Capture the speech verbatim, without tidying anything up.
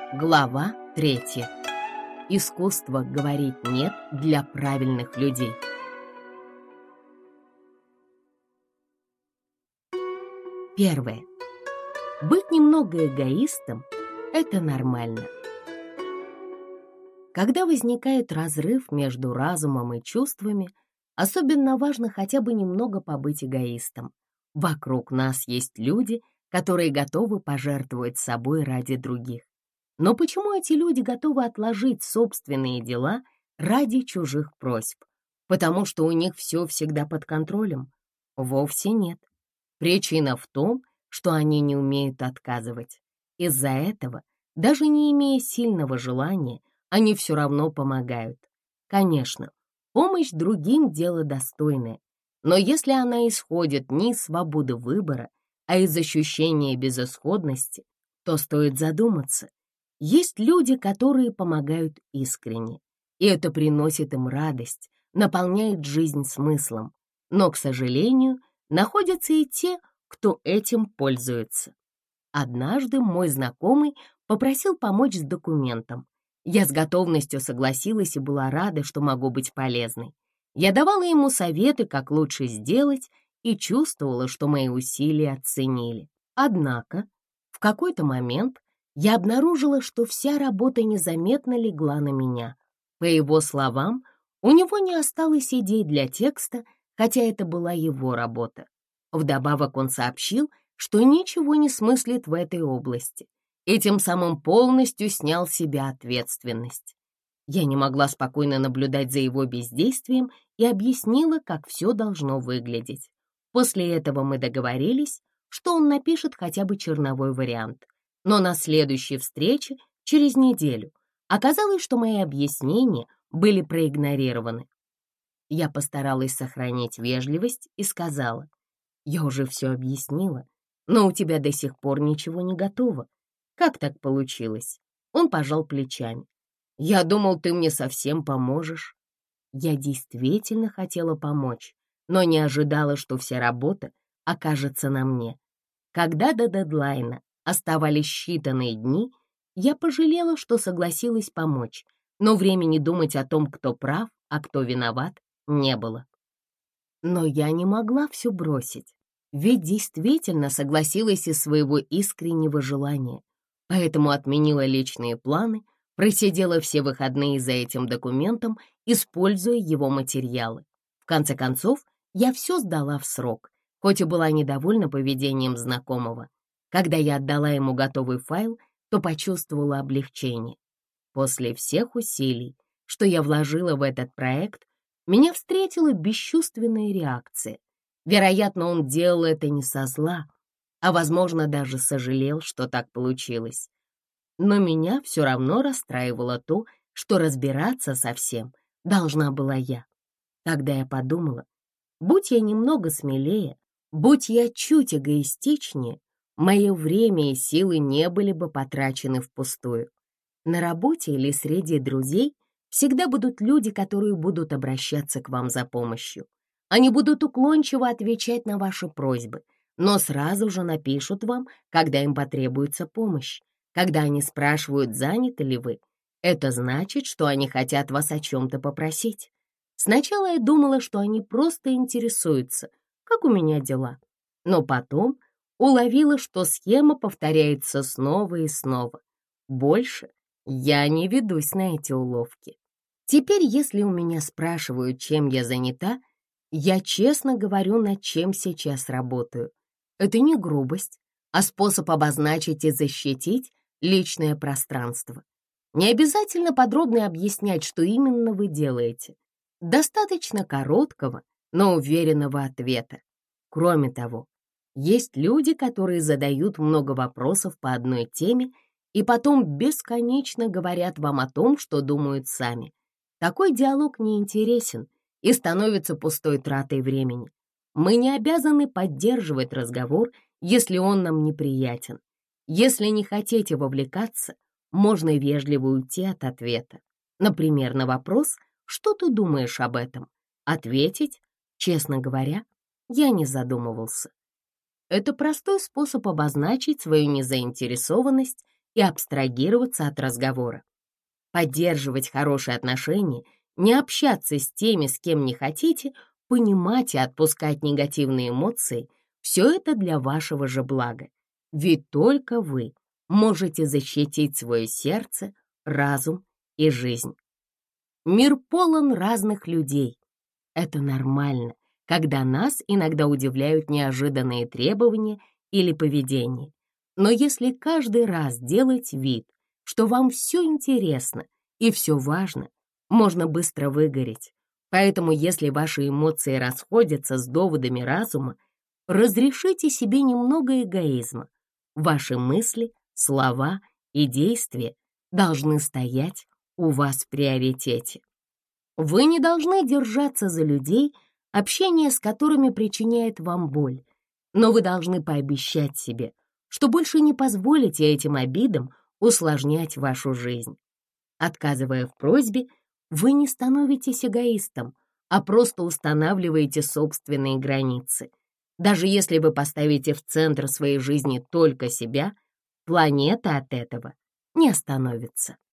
Глава третья. Искусство говорить «нет» для правильных людей. Первое. Быть немного эгоистом– это нормально. Когда возникает разрыв между разумом и чувствами, особенно важно хотя бы немного побыть эгоистом. Вокруг нас есть люди, которые готовы пожертвовать собой ради других. Но почему эти люди готовы отложить собственные дела ради чужих просьб? Потому что у них все всегда под контролем? Вовсе нет. Причина в том, что они не умеют отказывать. Из-за этого, даже не имея сильного желания, они все равно помогают. Конечно, помощь другим — дело достойное, но если она исходит не из свободы выбора, а из ощущения безысходности, то стоит задуматься. Есть люди, которые помогают искренне, и это приносит им радость, наполняет жизнь смыслом. Но, к сожалению, находятся и те, кто этим пользуется. Однажды мой знакомый попросил помочь с документом. Я с готовностью согласилась и была рада, что могу быть полезной. Я давала ему советы, как лучше сделать, и чувствовала, что мои усилия оценили. Однако в какой-то момент я обнаружила, что вся работа незаметно легла на меня. По его словам, у него не осталось идей для текста, хотя это была его работа. Вдобавок он сообщил, что ничего не смыслит в этой области, и тем самым полностью снял с себя ответственность. Я не могла спокойно наблюдать за его бездействием и объяснила, как все должно выглядеть. После этого мы договорились, что он напишет хотя бы черновой вариант. Но на следующей встрече, через неделю, оказалось, что мои объяснения были проигнорированы. Я постаралась сохранить вежливость и сказала: «Я уже все объяснила, но у тебя до сих пор ничего не готово. Как так получилось?» Он пожал плечами. «Я думал, ты мне совсем поможешь». Я действительно хотела помочь, но не ожидала, что вся работа окажется на мне. Когда до дедлайна оставались считанные дни, я пожалела, что согласилась помочь, но времени думать о том, кто прав, а кто виноват, не было. Но я не могла все бросить, ведь действительно согласилась из своего искреннего желания, поэтому отменила личные планы, просидела все выходные за этим документом, используя его материалы. В конце концов, я все сдала в срок, хоть и была недовольна поведением знакомого. Когда я отдала ему готовый файл, то почувствовала облегчение. После всех усилий, что я вложила в этот проект, меня встретила бесчувственная реакция. Вероятно, он делал это не со зла, а, возможно, даже сожалел, что так получилось. Но меня все равно расстраивало то, что разбираться со всем должна была я. Тогда я подумала, будь я немного смелее, будь я чуть эгоистичнее, мое время и силы не были бы потрачены впустую. На работе или среди друзей всегда будут люди, которые будут обращаться к вам за помощью. Они будут уклончиво отвечать на ваши просьбы, но сразу же напишут вам, когда им потребуется помощь. Когда они спрашивают, заняты ли вы, это значит, что они хотят вас о чем-то попросить. Сначала я думала, что они просто интересуются, как у меня дела, но потом уловила, что схема повторяется снова и снова. Больше я не ведусь на эти уловки. Теперь, если у меня спрашивают, чем я занята, я честно говорю, над чем сейчас работаю. Это не грубость, а способ обозначить и защитить личное пространство. Не обязательно подробно объяснять, что именно вы делаете. Достаточно короткого, но уверенного ответа. Кроме того, есть люди, которые задают много вопросов по одной теме и потом бесконечно говорят вам о том, что думают сами. Такой диалог неинтересен и становится пустой тратой времени. Мы не обязаны поддерживать разговор, если он нам неприятен. Если не хотите вовлекаться, можно вежливо уйти от ответа. Например, на вопрос «Что ты думаешь об этом?» Ответить, честно говоря, я не задумывался. Это простой способ обозначить свою незаинтересованность и абстрагироваться от разговора. Поддерживать хорошие отношения, не общаться с теми, с кем не хотите, понимать и отпускать негативные эмоции — все это для вашего же блага. Ведь только вы можете защитить свое сердце, разум и жизнь. Мир полон разных людей. Это нормально, когда нас иногда удивляют неожиданные требования или поведение. Но если каждый раз делать вид, что вам все интересно и все важно, можно быстро выгореть. Поэтому, если ваши эмоции расходятся с доводами разума, разрешите себе немного эгоизма. Ваши мысли, слова и действия должны стоять у вас в приоритете. Вы не должны держаться за людей, общение с которыми причиняет вам боль, но вы должны пообещать себе, что больше не позволите этим обидам усложнять вашу жизнь. Отказывая в просьбе, вы не становитесь эгоистом, а просто устанавливаете собственные границы. Даже если вы поставите в центр своей жизни только себя, планета от этого не остановится.